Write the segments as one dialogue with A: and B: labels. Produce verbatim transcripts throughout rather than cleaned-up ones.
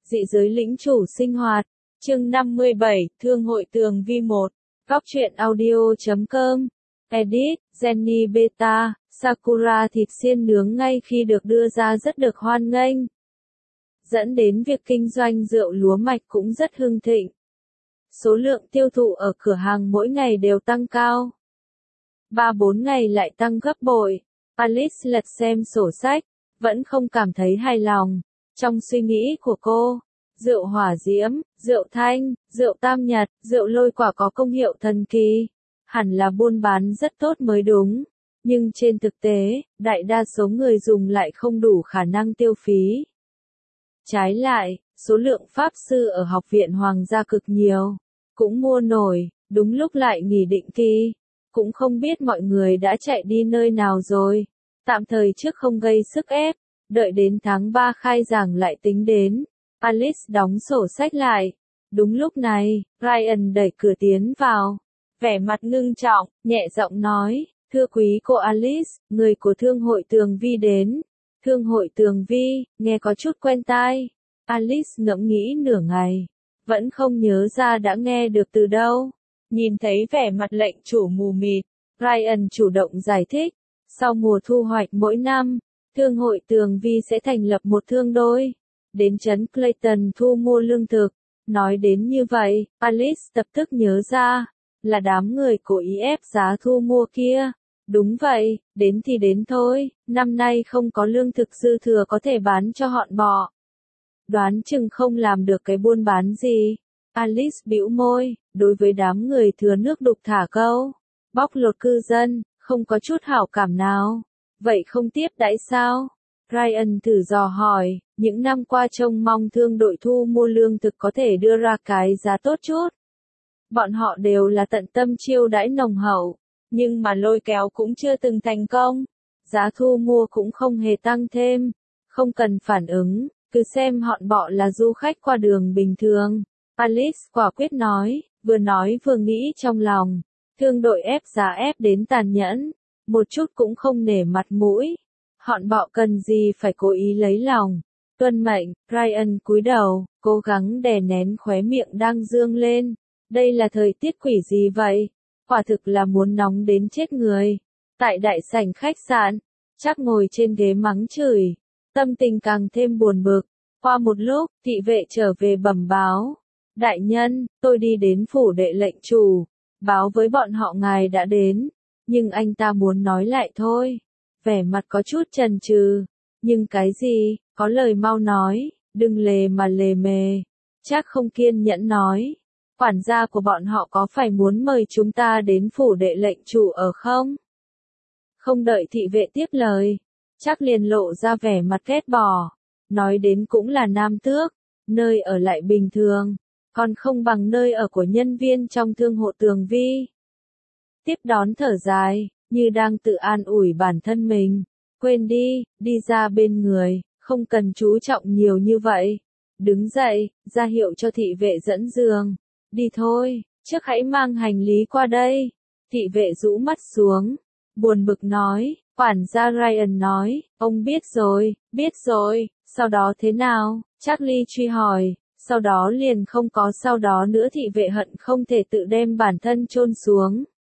A: Dị giới lĩnh chủ sinh hoạt. Chương năm mươi bảy, Thương hội Tường Vi một. Góc truyện audio chấm com. Edit, Jenny Beta, Sakura thịt xiên nướng ngay khi được đưa ra rất được hoan nghênh. Dẫn đến việc kinh doanh rượu lúa mạch cũng rất hưng thịnh. Số lượng tiêu thụ ở cửa hàng mỗi ngày đều tăng cao. Ba bốn ngày lại tăng gấp bội. Alice lật xem sổ sách, vẫn không cảm thấy hài lòng. Trong suy nghĩ của cô, rượu hỏa diễm, rượu thanh, rượu tam nhật, rượu lôi quả có công hiệu thần kỳ. Hẳn là buôn bán rất tốt mới đúng. Nhưng trên thực tế, đại đa số người dùng lại không đủ khả năng tiêu phí. Trái lại, số lượng pháp sư ở học viện hoàng gia cực nhiều. Cũng mua nổi, đúng lúc lại nghỉ định kỳ. Cũng không biết mọi người đã chạy đi nơi nào rồi. Tạm thời trước không gây sức ép. Đợi đến tháng ba khai giảng lại tính đến. Alice đóng sổ sách lại. Đúng lúc này, Ryan đẩy cửa tiến vào. Vẻ mặt ngưng trọng, nhẹ giọng nói, thưa quý cô Alice, người của Thương hội Tường Vi đến. Thương hội Tường Vi, nghe có chút quen tai. Alice ngẫm nghĩ nửa ngày. Vẫn không nhớ ra đã nghe được từ đâu. Nhìn thấy vẻ mặt lệnh chủ mù mịt, Ryan chủ động giải thích. Sau mùa thu hoạch mỗi năm, Thương hội Tường Vi sẽ thành lập một thương đôi. Đến trấn Clayton thu mua lương thực. Nói đến như vậy, Alice lập tức nhớ ra. Là đám người cố ý ép giá thu mua kia. Đúng vậy, đến thì đến thôi, năm nay không có lương thực dư thừa có thể bán cho họn bọ. Đoán chừng không làm được cái buôn bán gì. Alice bĩu môi, đối với đám người thừa nước đục thả câu. Bóc lột cư dân, không có chút hảo cảm nào. Vậy không tiếp đãi sao? Ryan thử dò hỏi, những năm qua trông mong thương đội thu mua lương thực có thể đưa ra cái giá tốt chút. Bọn họ đều là tận tâm chiêu đãi nồng hậu, nhưng mà lôi kéo cũng chưa từng thành công. Giá thu mua cũng không hề tăng thêm. Không cần phản ứng, cứ xem họn bọ là du khách qua đường bình thường. Alice quả quyết nói, vừa nói vừa nghĩ trong lòng. Thương đội ép giá ép đến tàn nhẫn, một chút cũng không nể mặt mũi. Họn bọ cần gì phải cố ý lấy lòng. Tuân mệnh, Ryan cúi đầu, cố gắng đè nén khóe miệng đang dương lên. Đây là thời tiết quỷ gì vậy? Quả thực là muốn nóng đến chết người. Tại đại sảnh khách sạn, chắc ngồi trên ghế mắng chửi. Tâm tình càng thêm buồn bực. Qua một lúc, thị vệ trở về bẩm báo. Đại nhân, tôi đi đến phủ đệ lệnh chủ. Báo với bọn họ ngài đã đến. Nhưng anh ta muốn nói lại thôi. Vẻ mặt có chút chần chừ. Nhưng cái gì, có lời mau nói, đừng lề mà lề mề. Chắc không kiên nhẫn nói. Quản gia của bọn họ có phải muốn mời chúng ta đến phủ đệ lệnh chủ ở không? Không đợi thị vệ tiếp lời. Chắc liền lộ ra vẻ mặt ghét bỏ. Nói đến cũng là nam tước. Nơi ở lại bình thường. Còn không bằng nơi ở của nhân viên trong thương hộ Tường Vi. Tiếp đón thở dài, như đang tự an ủi bản thân mình. Quên đi, đi ra bên người, không cần chú trọng nhiều như vậy. Đứng dậy, ra hiệu cho thị vệ dẫn giường. Đi thôi, trước hãy mang hành lý qua đây. Thị vệ rũ mắt xuống. Buồn bực nói, quản gia Ryan nói, ông biết rồi, biết rồi, sau đó thế nào? Charlie truy hỏi, sau đó liền không có sau đó nữa. Thị vệ hận không thể tự đem bản thân chôn xuống.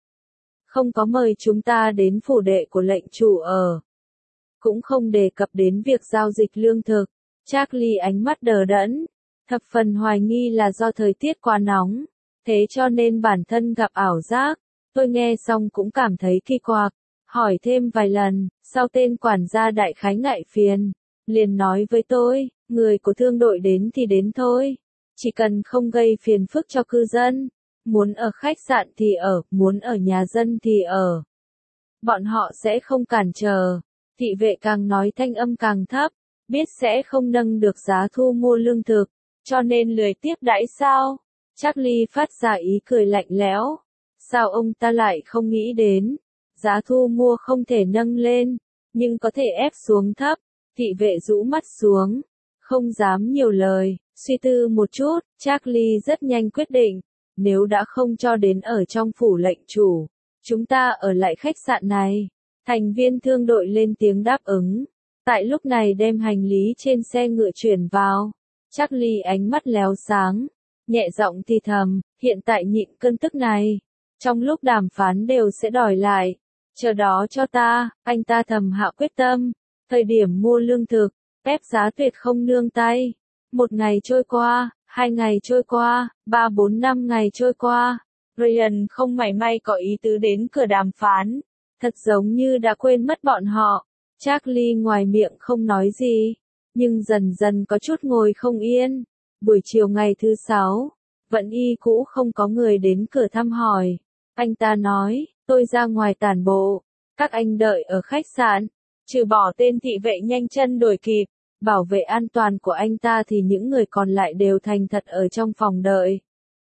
A: Không có mời chúng ta đến phủ đệ của lệnh chủ ở. Cũng không đề cập đến việc giao dịch lương thực. Charlie ánh mắt đờ đẫn. Thập phần hoài nghi là do thời tiết quá nóng. Thế cho nên bản thân gặp ảo giác. Tôi nghe xong cũng cảm thấy kỳ quặc. Hỏi thêm vài lần, sau tên quản gia đại khái ngại phiền. Liền nói với tôi, người của thương đội đến thì đến thôi. Chỉ cần không gây phiền phức cho cư dân. Muốn ở khách sạn thì ở, muốn ở nhà dân thì ở. Bọn họ sẽ không cản trở. Thị vệ càng nói thanh âm càng thấp. Biết sẽ không nâng được giá thu mua lương thực. Cho nên lười tiếp đãi sao? Charlie phát ra ý cười lạnh lẽo. Sao ông ta lại không nghĩ đến? Giá thu mua không thể nâng lên, nhưng có thể ép xuống thấp. Thị vệ rũ mắt xuống. Không dám nhiều lời, suy tư một chút, Charlie rất nhanh quyết định. Nếu đã không cho đến ở trong phủ lệnh chủ, chúng ta ở lại khách sạn này. Thành viên thương đội lên tiếng đáp ứng. Tại lúc này đem hành lý trên xe ngựa chuyển vào. Charlie ánh mắt léo sáng, nhẹ giọng thì thầm, hiện tại nhịn cơn tức này. Trong lúc đàm phán đều sẽ đòi lại. Chờ đó cho ta, anh ta thầm hạ quyết tâm. Thời điểm mua lương thực, ép giá tuyệt không nương tay. Một ngày trôi qua, hai ngày trôi qua, ba bốn năm ngày trôi qua. Ryan không mảy may có ý tứ đến cửa đàm phán. Thật giống như đã quên mất bọn họ. Charlie ngoài miệng không nói gì, nhưng dần dần có chút ngồi không yên. Buổi chiều ngày thứ sáu, vẫn y cũ không có người đến cửa thăm hỏi. Anh ta nói, tôi ra ngoài tản bộ, các anh đợi ở khách sạn. Trừ bỏ tên thị vệ nhanh chân đuổi kịp, bảo vệ an toàn của anh ta thì những người còn lại đều thành thật ở trong phòng đợi.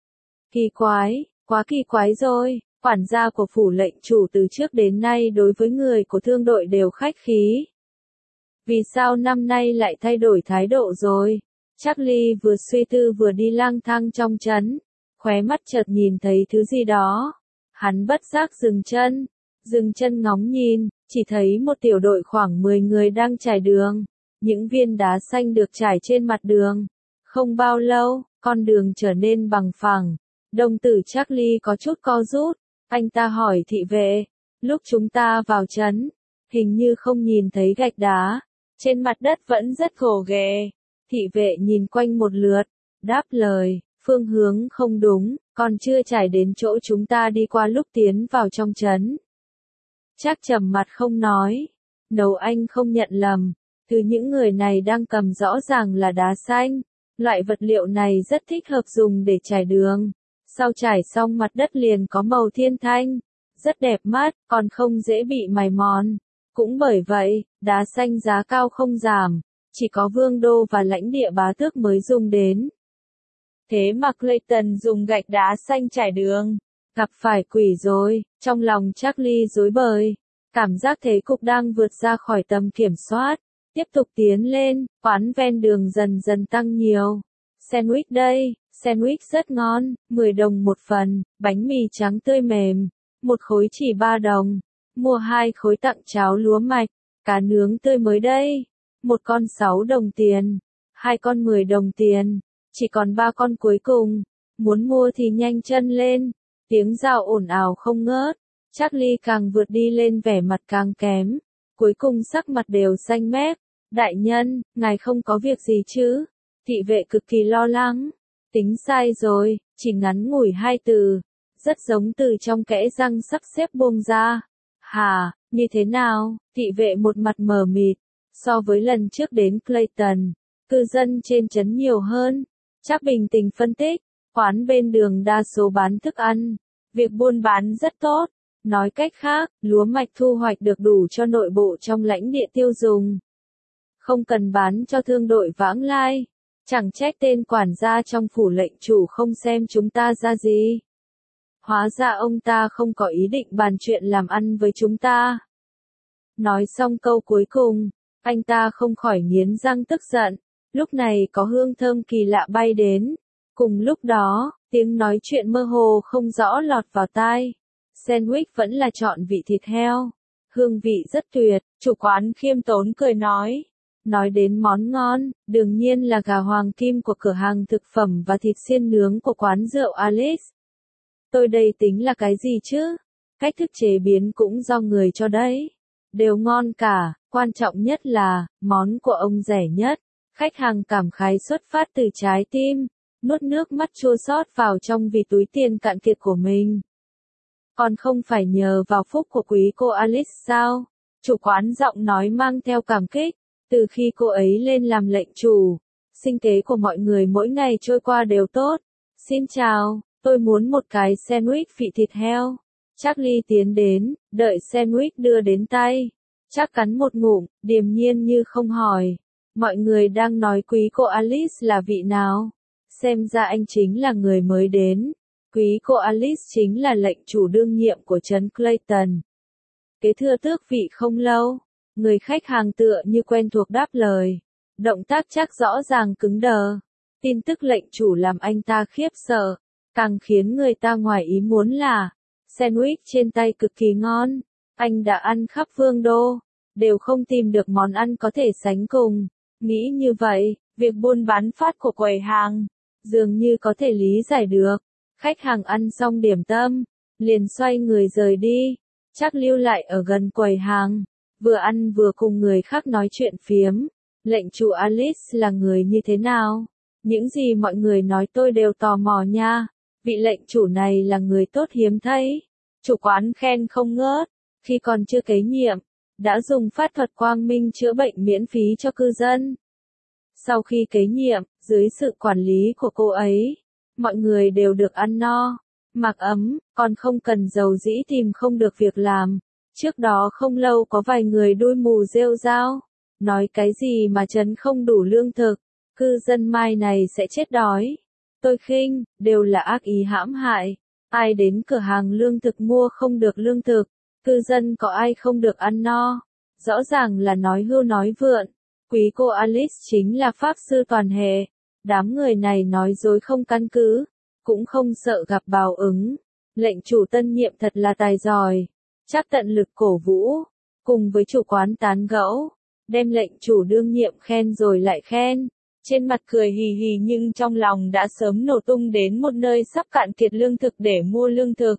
A: Kỳ quái, quá kỳ quái rồi. Quản gia của phủ lệnh chủ từ trước đến nay đối với người của thương đội đều khách khí. Vì sao năm nay lại thay đổi thái độ rồi? Charlie vừa suy tư vừa đi lang thang trong trấn, khóe mắt chợt nhìn thấy thứ gì đó. Hắn bất giác dừng chân, dừng chân ngóng nhìn, chỉ thấy một tiểu đội khoảng mười người đang trải đường. Những viên đá xanh được trải trên mặt đường. Không bao lâu, con đường trở nên bằng phẳng. Đồng tử Charlie có chút co rút. Anh ta hỏi thị vệ, lúc chúng ta vào trấn, hình như không nhìn thấy gạch đá, trên mặt đất vẫn rất gồ ghề. Thị vệ nhìn quanh một lượt, đáp lời, phương hướng không đúng, còn chưa trải đến chỗ chúng ta đi qua lúc tiến vào trong trấn. Chắc trầm mặt không nói, nếu anh không nhận lầm, thứ những người này đang cầm rõ ràng là đá xanh, loại vật liệu này rất thích hợp dùng để trải đường. Sau trải xong mặt đất liền có màu thiên thanh, rất đẹp mắt, còn không dễ bị mài mòn. Cũng bởi vậy, đá xanh giá cao không giảm, chỉ có vương đô và lãnh địa bá tước mới dùng đến. Thế mà Clayton dùng gạch đá xanh trải đường, gặp phải quỷ rồi, trong lòng Charlie rối bời, cảm giác thế cục đang vượt ra khỏi tầm kiểm soát. Tiếp tục tiến lên, quán ven đường dần dần tăng nhiều. Sandwich đây. Sandwich rất ngon, mười đồng một phần, bánh mì trắng tươi mềm, một khối chỉ ba đồng, mua hai khối tặng cháo lúa mạch, cá nướng tươi mới đây, một con sáu đồng tiền, hai con mười đồng tiền, chỉ còn ba con cuối cùng, muốn mua thì nhanh chân lên, tiếng rào ồn ào không ngớt, Charlie càng vượt đi lên vẻ mặt càng kém, cuối cùng sắc mặt đều xanh mét, đại nhân, ngài không có việc gì chứ, thị vệ cực kỳ lo lắng. Tính sai rồi, chỉ ngắn ngủi hai từ, rất giống từ trong kẽ răng sắp xếp buông ra. Hà, như thế nào? Thị vệ một mặt mờ mịt, so với lần trước đến Clayton, cư dân trên trấn nhiều hơn. Chắc bình tĩnh phân tích, quán bên đường đa số bán thức ăn, việc buôn bán rất tốt. Nói cách khác, lúa mạch thu hoạch được đủ cho nội bộ trong lãnh địa tiêu dùng. Không cần bán cho thương đội vãng lai. Chẳng trách tên quản gia trong phủ lệnh chủ không xem chúng ta ra gì. Hóa ra ông ta không có ý định bàn chuyện làm ăn với chúng ta. Nói xong câu cuối cùng, anh ta không khỏi nghiến răng tức giận. Lúc này có hương thơm kỳ lạ bay đến. Cùng lúc đó, tiếng nói chuyện mơ hồ không rõ lọt vào tai. Sandwich vẫn là chọn vị thịt heo. Hương vị rất tuyệt, chủ quán khiêm tốn cười nói. Nói đến món ngon, đương nhiên là gà hoàng kim của cửa hàng thực phẩm và thịt xiên nướng của quán rượu Alice. Tôi đây tính là cái gì chứ? Cách thức chế biến cũng do người cho đấy. Đều ngon cả, quan trọng nhất là, món của ông rẻ nhất. Khách hàng cảm khái xuất phát từ trái tim, nuốt nước mắt chua xót vào trong vì túi tiền cạn kiệt của mình. Còn không phải nhờ vào phúc của quý cô Alice sao? Chủ quán giọng nói mang theo cảm kích. Từ khi cô ấy lên làm lệnh chủ, sinh kế của mọi người mỗi ngày trôi qua đều tốt. Xin chào, tôi muốn một cái sandwich vị thịt heo. Charlie tiến đến, đợi sandwich đưa đến tay. Chắc cắn một ngụm, điềm nhiên như không hỏi. Mọi người đang nói quý cô Alice là vị nào? Xem ra anh chính là người mới đến. Quý cô Alice chính là lệnh chủ đương nhiệm của trấn Clayton. Kế thừa tước vị không lâu. Người khách hàng tựa như quen thuộc đáp lời. Động tác chắc rõ ràng cứng đờ. Tin tức lệnh chủ làm anh ta khiếp sợ. Càng khiến người ta ngoài ý muốn là, sandwich trên tay cực kỳ ngon. Anh đã ăn khắp vương đô, đều không tìm được món ăn có thể sánh cùng. Nghĩ như vậy, Việc buôn bán phát của quầy hàng, dường như có thể lý giải được. Khách hàng ăn xong điểm tâm, liền xoay người rời đi. Chắc lưu lại ở gần quầy hàng, vừa ăn vừa cùng người khác nói chuyện phiếm. Lệnh chủ Alice là người như thế nào? Những gì mọi người nói tôi đều tò mò nha. Vị lệnh chủ này là người tốt hiếm thấy. Chủ quán khen không ngớt. Khi còn chưa kế nhiệm, đã dùng pháp thuật quang minh chữa bệnh miễn phí cho cư dân. Sau khi kế nhiệm, dưới sự quản lý của cô ấy, mọi người đều được ăn no, mặc ấm, còn không cần giàu dĩ tìm không được việc làm. Trước đó không lâu có vài người đuôi mù rêu rao, nói cái gì mà trấn không đủ lương thực, cư dân mai này sẽ chết đói. Tôi khinh, đều là ác ý hãm hại. Ai đến cửa hàng lương thực mua không được lương thực, cư dân có ai không được ăn no. Rõ ràng là nói hưu nói vượn. Quý cô Alice chính là pháp sư toàn hệ. Đám người này nói dối không căn cứ, cũng không sợ gặp báo ứng. Lệnh chủ tân nhiệm thật là tài giỏi, chắc tận lực cổ vũ, cùng với chủ quán tán gẫu, đem lệnh chủ đương nhiệm khen rồi lại khen. Trên mặt cười hì hì nhưng trong lòng đã sớm nổ tung đến một nơi sắp cạn kiệt lương thực để mua lương thực.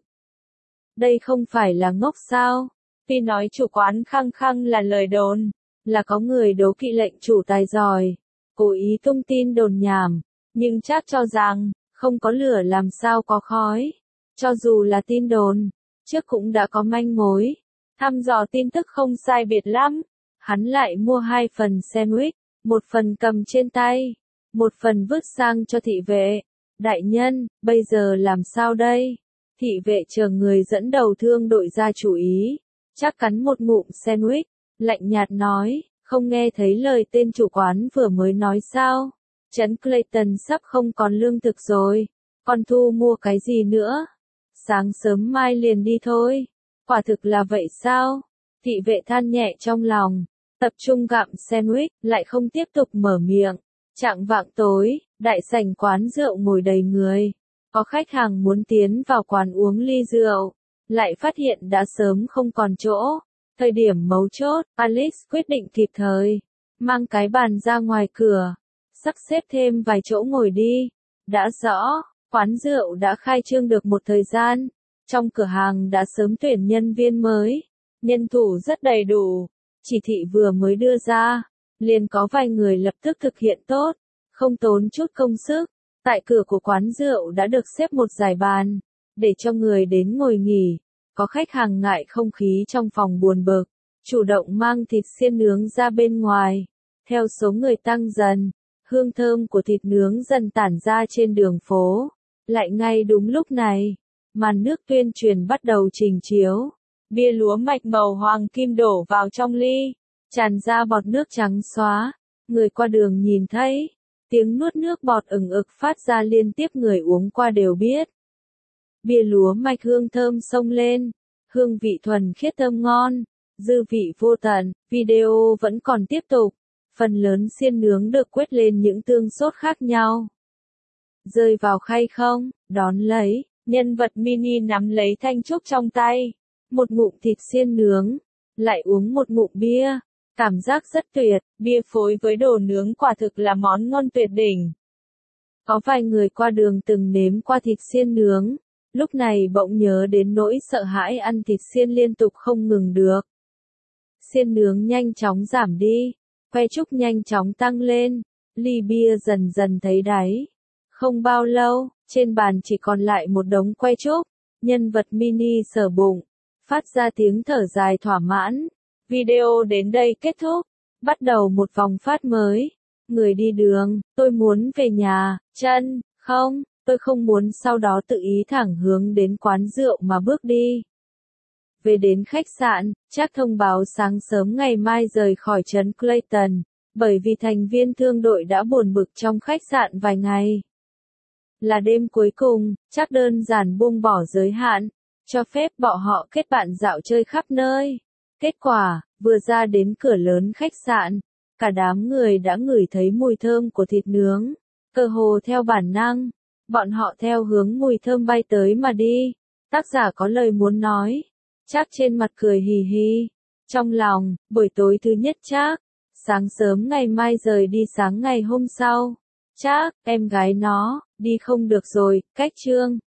A: Đây không phải là ngốc sao? Tuy nói chủ quán khăng khăng là lời đồn, là có người đố kỵ lệnh chủ tài giỏi, cố ý tung tin đồn nhảm, nhưng chắc cho rằng, không có lửa làm sao có khói. Cho dù là tin đồn, trước cũng đã có manh mối, thăm dò tin tức không sai biệt lắm. Hắn lại mua hai phần sandwich, một phần cầm trên tay, một phần vứt sang cho thị vệ. Đại nhân, bây giờ làm sao đây? Thị vệ chờ người dẫn đầu thương đội ra chủ ý, chắc cắn một ngụm sandwich, lạnh nhạt nói, không nghe thấy lời tên chủ quán vừa mới nói sao? Trấn Clayton sắp không còn lương thực rồi, còn thu mua cái gì nữa? Sáng sớm mai liền đi thôi. Quả thực là vậy sao? Thị vệ than nhẹ trong lòng, tập trung gặm sandwich, lại không tiếp tục mở miệng. Chạng vạng tối, đại sảnh quán rượu ngồi đầy người. Có khách hàng muốn tiến vào quán uống ly rượu, lại phát hiện đã sớm không còn chỗ. Thời điểm mấu chốt, Alice quyết định kịp thời, mang cái bàn ra ngoài cửa, sắp xếp thêm vài chỗ ngồi đi. Đã rõ, quán rượu đã khai trương được một thời gian, trong cửa hàng đã sớm tuyển nhân viên mới, nhân thủ rất đầy đủ, chỉ thị vừa mới đưa ra, liền có vài người lập tức thực hiện tốt, không tốn chút công sức. Tại cửa của quán rượu đã được xếp một dải bàn, để cho người đến ngồi nghỉ. Có khách hàng ngại không khí trong phòng buồn bực, chủ động mang thịt xiên nướng ra bên ngoài. Theo số người tăng dần, hương thơm của thịt nướng dần tản ra trên đường phố. Lại ngay đúng lúc này, màn nước tuyên truyền bắt đầu trình chiếu. Bia lúa mạch màu hoàng kim đổ vào trong ly, tràn ra bọt nước trắng xóa. Người qua đường nhìn thấy, tiếng nuốt nước bọt ừng ực phát ra liên tiếp, người uống qua đều biết. Bia lúa mạch hương thơm xông lên, hương vị thuần khiết thơm ngon, dư vị vô tận. Video vẫn còn tiếp tục, phần lớn xiên nướng được quét lên những tương sốt khác nhau. Rơi vào khay không, đón lấy, nhân vật mini nắm lấy thanh trúc trong tay, một ngụm thịt xiên nướng, lại uống một ngụm bia. Cảm giác rất tuyệt, bia phối với đồ nướng quả thực là món ngon tuyệt đỉnh. Có vài người qua đường từng nếm qua thịt xiên nướng, lúc này bỗng nhớ đến nỗi sợ hãi ăn thịt xiên liên tục không ngừng được. Xiên nướng nhanh chóng giảm đi, que trúc nhanh chóng tăng lên, ly bia dần dần thấy đáy. Không bao lâu, trên bàn chỉ còn lại một đống que trúc, nhân vật mini sờ bụng, phát ra tiếng thở dài thỏa mãn. Video đến đây kết thúc, bắt đầu một vòng phát mới. Người đi đường, tôi muốn về nhà, chân, không, tôi không muốn, sau đó tự ý thẳng hướng đến quán rượu mà bước đi. Về đến khách sạn, chắc thông báo sáng sớm ngày mai rời khỏi trấn Clayton, bởi vì thành viên thương đội đã buồn bực trong khách sạn vài ngày. Là đêm cuối cùng, chắc đơn giản buông bỏ giới hạn, cho phép bọn họ kết bạn dạo chơi khắp nơi. Kết quả, vừa ra đến cửa lớn khách sạn, cả đám người đã ngửi thấy mùi thơm của thịt nướng. Cơ hồ theo bản năng, bọn họ theo hướng mùi thơm bay tới mà đi. Tác giả có lời muốn nói, chắc trên mặt cười hì hì. Trong lòng, buổi tối thứ nhất chắc sáng sớm ngày mai rời đi sáng ngày hôm sau. Chắc, em gái nó, đi không được rồi, cách Trương